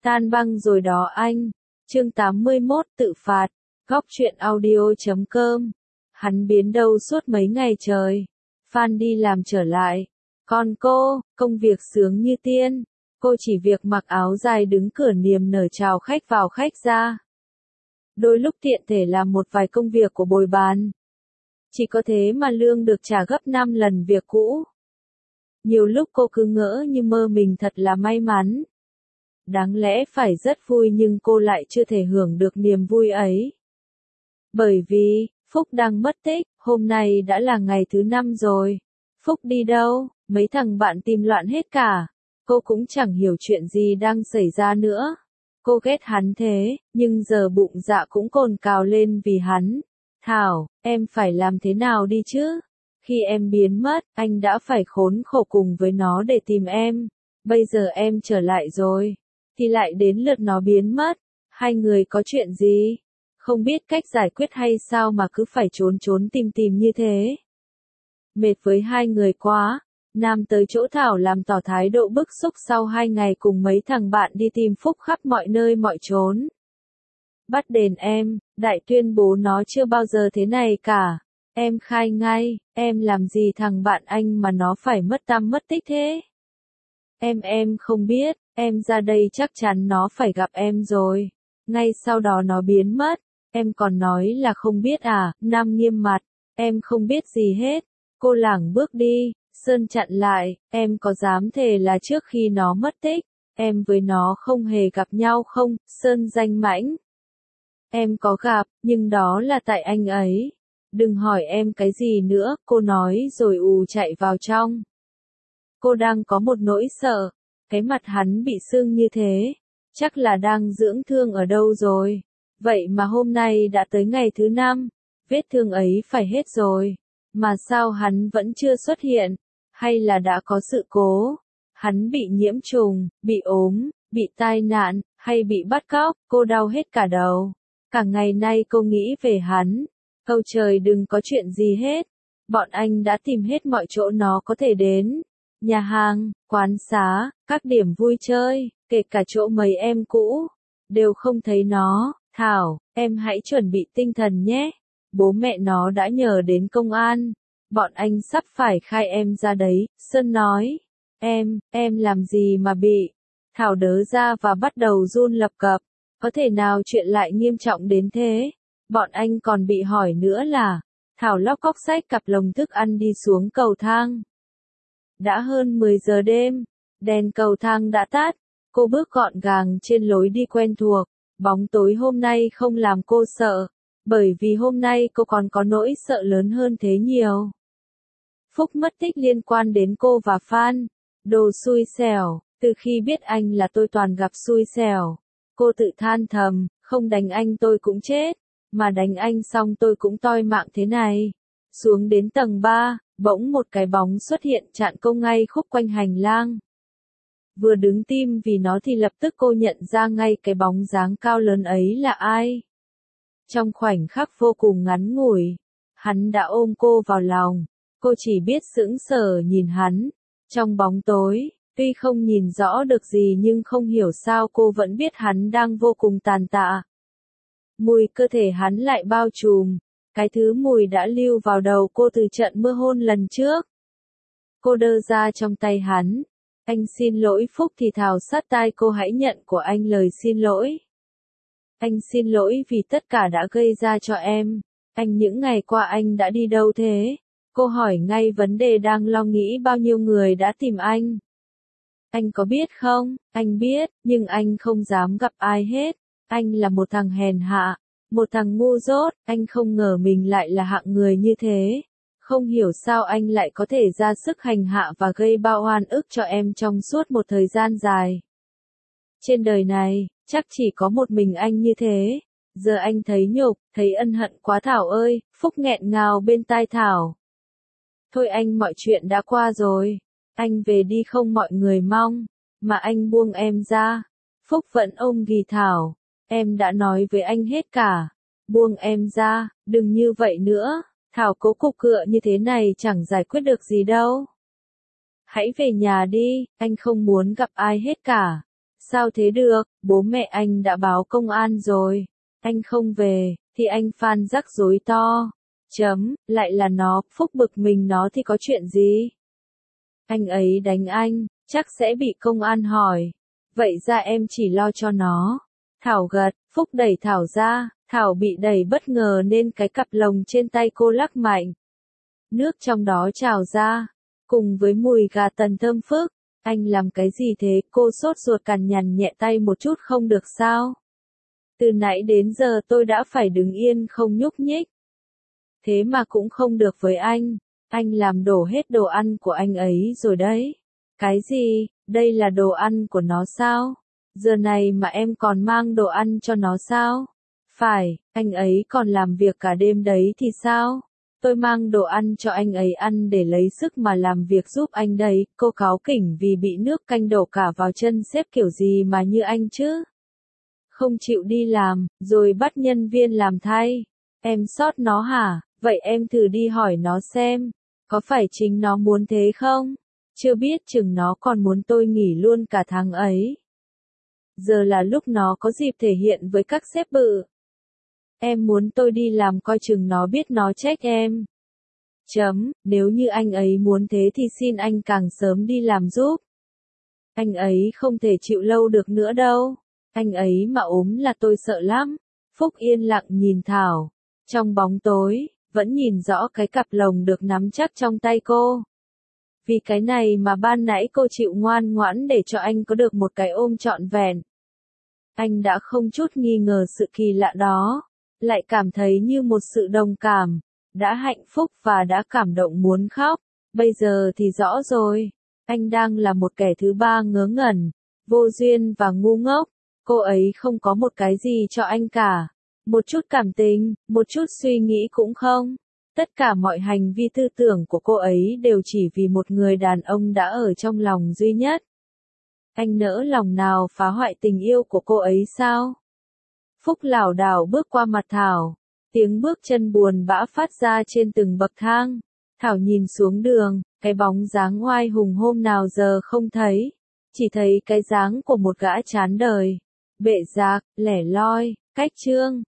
Tan băng rồi đó anh. Chương 81 tự phạt. Góc truyện audio.com. Hắn biến đâu suốt mấy ngày trời. Phan đi làm trở lại. Còn cô, công việc sướng như tiên. Cô chỉ việc mặc áo dài đứng cửa niềm nở chào khách vào khách ra. Đôi lúc tiện thể làm một vài công việc của bồi bàn. Chỉ có thế mà lương được trả gấp 5 lần việc cũ. Nhiều lúc cô cứ ngỡ như mơ mình thật là may mắn. Đáng lẽ phải rất vui nhưng cô lại chưa thể hưởng được niềm vui ấy. Bởi vì, Phúc đang mất tích, hôm nay đã là ngày thứ 5 rồi. Phúc đi đâu, mấy thằng bạn tìm loạn hết cả. Cô cũng chẳng hiểu chuyện gì đang xảy ra nữa. Cô ghét hắn thế, nhưng giờ bụng dạ cũng cồn cào lên vì hắn. Thảo, em phải làm thế nào đi chứ? Khi em biến mất, anh đã phải khốn khổ cùng với nó để tìm em. Bây giờ em trở lại rồi, thì lại đến lượt nó biến mất. Hai người có chuyện gì? Không biết cách giải quyết hay sao mà cứ phải trốn trốn tìm như thế? Mệt với hai người quá. Nam tới chỗ Thảo làm tỏ thái độ bức xúc sau 2 ngày cùng mấy thằng bạn đi tìm Phúc khắp mọi nơi mọi chốn. Bắt đền em, Đại tuyên bố nó chưa bao giờ thế này cả. Em khai ngay, em làm gì thằng bạn anh mà nó phải mất tăm mất tích thế? Em không biết, em ra đây chắc chắn nó phải gặp em rồi. Ngay sau đó nó biến mất, em còn nói là không biết à? Nam nghiêm mặt, em không biết gì hết. Cô lảng bước đi, Sơn chặn lại, em có dám thề là trước khi nó mất tích, em với nó không hề gặp nhau không? Sơn danh mãnh. Em có gặp, nhưng đó là tại anh ấy. Đừng hỏi em cái gì nữa, cô nói rồi chạy vào trong. Cô đang có một nỗi sợ, cái mặt hắn bị sưng như thế, chắc là đang dưỡng thương ở đâu rồi. Vậy mà hôm nay đã tới ngày thứ 5, vết thương ấy phải hết rồi, mà sao hắn vẫn chưa xuất hiện, hay là đã có sự cố? Hắn bị nhiễm trùng, bị ốm, bị tai nạn, hay bị bắt cóc? Cô đau hết cả đầu. Cả ngày nay cô nghĩ về hắn. Câu trời đừng có chuyện gì hết. Bọn anh đã tìm hết mọi chỗ nó có thể đến. Nhà hàng, quán xá, các điểm vui chơi, kể cả chỗ mấy em cũ. Đều không thấy nó. Thảo, em hãy chuẩn bị tinh thần nhé. Bố mẹ nó đã nhờ đến công an. Bọn anh sắp phải khai em ra đấy. Sơn nói. Em làm gì mà bị? Thảo đớ ra và bắt đầu run lập cập. Có thể nào chuyện lại nghiêm trọng đến thế? Bọn anh còn bị hỏi nữa là. Thảo lóc cóc xách cặp lồng thức ăn đi xuống cầu thang. Đã hơn 10 giờ đêm. Đèn cầu thang đã tắt. Cô bước gọn gàng trên lối đi quen thuộc. Bóng tối hôm nay không làm cô sợ. Bởi vì hôm nay cô còn có nỗi sợ lớn hơn thế nhiều. Phúc mất tích liên quan đến cô và Phan. Đồ xui xẻo, từ khi biết anh là tôi toàn gặp xui xẻo. Cô tự than thầm, không đánh anh tôi cũng chết, mà đánh anh xong tôi cũng toi mạng thế này. Xuống đến tầng 3, bỗng một cái bóng xuất hiện chặn cô ngay khúc quanh hành lang. Vừa đứng tim vì nó thì lập tức cô nhận ra ngay cái bóng dáng cao lớn ấy là ai. Trong khoảnh khắc vô cùng ngắn ngủi, hắn đã ôm cô vào lòng. Cô chỉ biết sững sờ nhìn hắn. Trong bóng tối, tuy không nhìn rõ được gì nhưng không hiểu sao cô vẫn biết hắn đang vô cùng tàn tạ. Mùi cơ thể hắn lại bao trùm. Cái thứ mùi đã lưu vào đầu cô từ trận mưa hôn lần trước. Cô đơ ra trong tay hắn. Anh xin lỗi Phúc thì thào sát tai cô, hãy nhận của anh lời xin lỗi. Anh xin lỗi vì tất cả đã gây ra cho em. Anh những ngày qua anh đã đi đâu thế? Cô hỏi ngay vấn đề đang lo nghĩ bao nhiêu người đã tìm anh. Anh có biết không? Anh biết, nhưng anh không dám gặp ai hết. Anh là một thằng hèn hạ, một thằng ngu dốt, anh không ngờ mình lại là hạng người như thế. Không hiểu sao anh lại có thể ra sức hành hạ và gây bao oan ức cho em trong suốt một thời gian dài. Trên đời này, chắc chỉ có một mình anh như thế. Giờ anh thấy nhục, thấy ân hận quá Thảo ơi. Phúc nghẹn ngào bên tai Thảo. Thôi anh, mọi chuyện đã qua rồi. Anh về đi không mọi người mong. Mà anh buông em ra. Phúc vẫn ôm ghì Thảo. Em đã nói với anh hết cả. Buông em ra, đừng như vậy nữa. Thảo cố cục cựa như thế này chẳng giải quyết được gì đâu. Hãy về nhà đi, anh không muốn gặp ai hết cả. Sao thế được, bố mẹ anh đã báo công an rồi. Anh không về, thì anh Phan rắc rối to. Lại là nó, Phúc bực mình nó thì có chuyện gì? Anh ấy đánh anh, chắc sẽ bị công an hỏi. Vậy ra em chỉ lo cho nó. Thảo gật, Phúc đẩy Thảo ra, Thảo bị đẩy bất ngờ nên cái cặp lồng trên tay cô lắc mạnh. Nước trong đó trào ra, cùng với mùi gà tần thơm phức. Anh làm cái gì thế? Cô sốt ruột cằn nhằn nhẹ tay một chút không được sao? Từ nãy đến giờ tôi đã phải đứng yên không nhúc nhích. Thế mà cũng không được với anh làm đổ hết đồ ăn của anh ấy rồi đấy. Cái gì, đây là đồ ăn của nó sao? Giờ này mà em còn mang đồ ăn cho nó sao? Phải, anh ấy còn làm việc cả đêm đấy thì sao? Tôi mang đồ ăn cho anh ấy ăn để lấy sức mà làm việc giúp anh đấy. Cô cáu kỉnh vì bị nước canh đổ cả vào chân sếp kiểu gì mà như anh chứ? Không chịu đi làm, rồi bắt nhân viên làm thay. Em sót nó hả? Vậy em thử đi hỏi nó xem, có phải chính nó muốn thế không? Chưa biết chừng nó còn muốn tôi nghỉ luôn cả tháng ấy. Giờ là lúc nó có dịp thể hiện với các sếp bự. Em muốn tôi đi làm coi chừng nó biết nó trách em. Nếu như anh ấy muốn thế thì xin anh càng sớm đi làm giúp. Anh ấy không thể chịu lâu được nữa đâu. Anh ấy mà ốm là tôi sợ lắm. Phúc yên lặng nhìn Thảo. Trong bóng tối, vẫn nhìn rõ cái cặp lồng được nắm chắc trong tay cô. Vì cái này mà ban nãy cô chịu ngoan ngoãn để cho anh có được một cái ôm trọn vẹn. Anh đã không chút nghi ngờ sự kỳ lạ đó, lại cảm thấy như một sự đồng cảm, đã hạnh phúc và đã cảm động muốn khóc. Bây giờ thì rõ rồi, anh đang là một kẻ thứ ba ngớ ngẩn, vô duyên và ngu ngốc. Cô ấy không có một cái gì cho anh cả. Một chút cảm tình, một chút suy nghĩ cũng không. Tất cả mọi hành vi tư tưởng của cô ấy đều chỉ vì một người đàn ông đã ở trong lòng duy nhất. Anh nỡ lòng nào phá hoại tình yêu của cô ấy sao? Phúc lảo đảo bước qua mặt Thảo. Tiếng bước chân buồn bã phát ra trên từng bậc thang. Thảo nhìn xuống đường, cái bóng dáng oai hùng hôm nào giờ không thấy. Chỉ thấy cái dáng của một gã chán đời. Bệ rạc, lẻ loi, cách trương.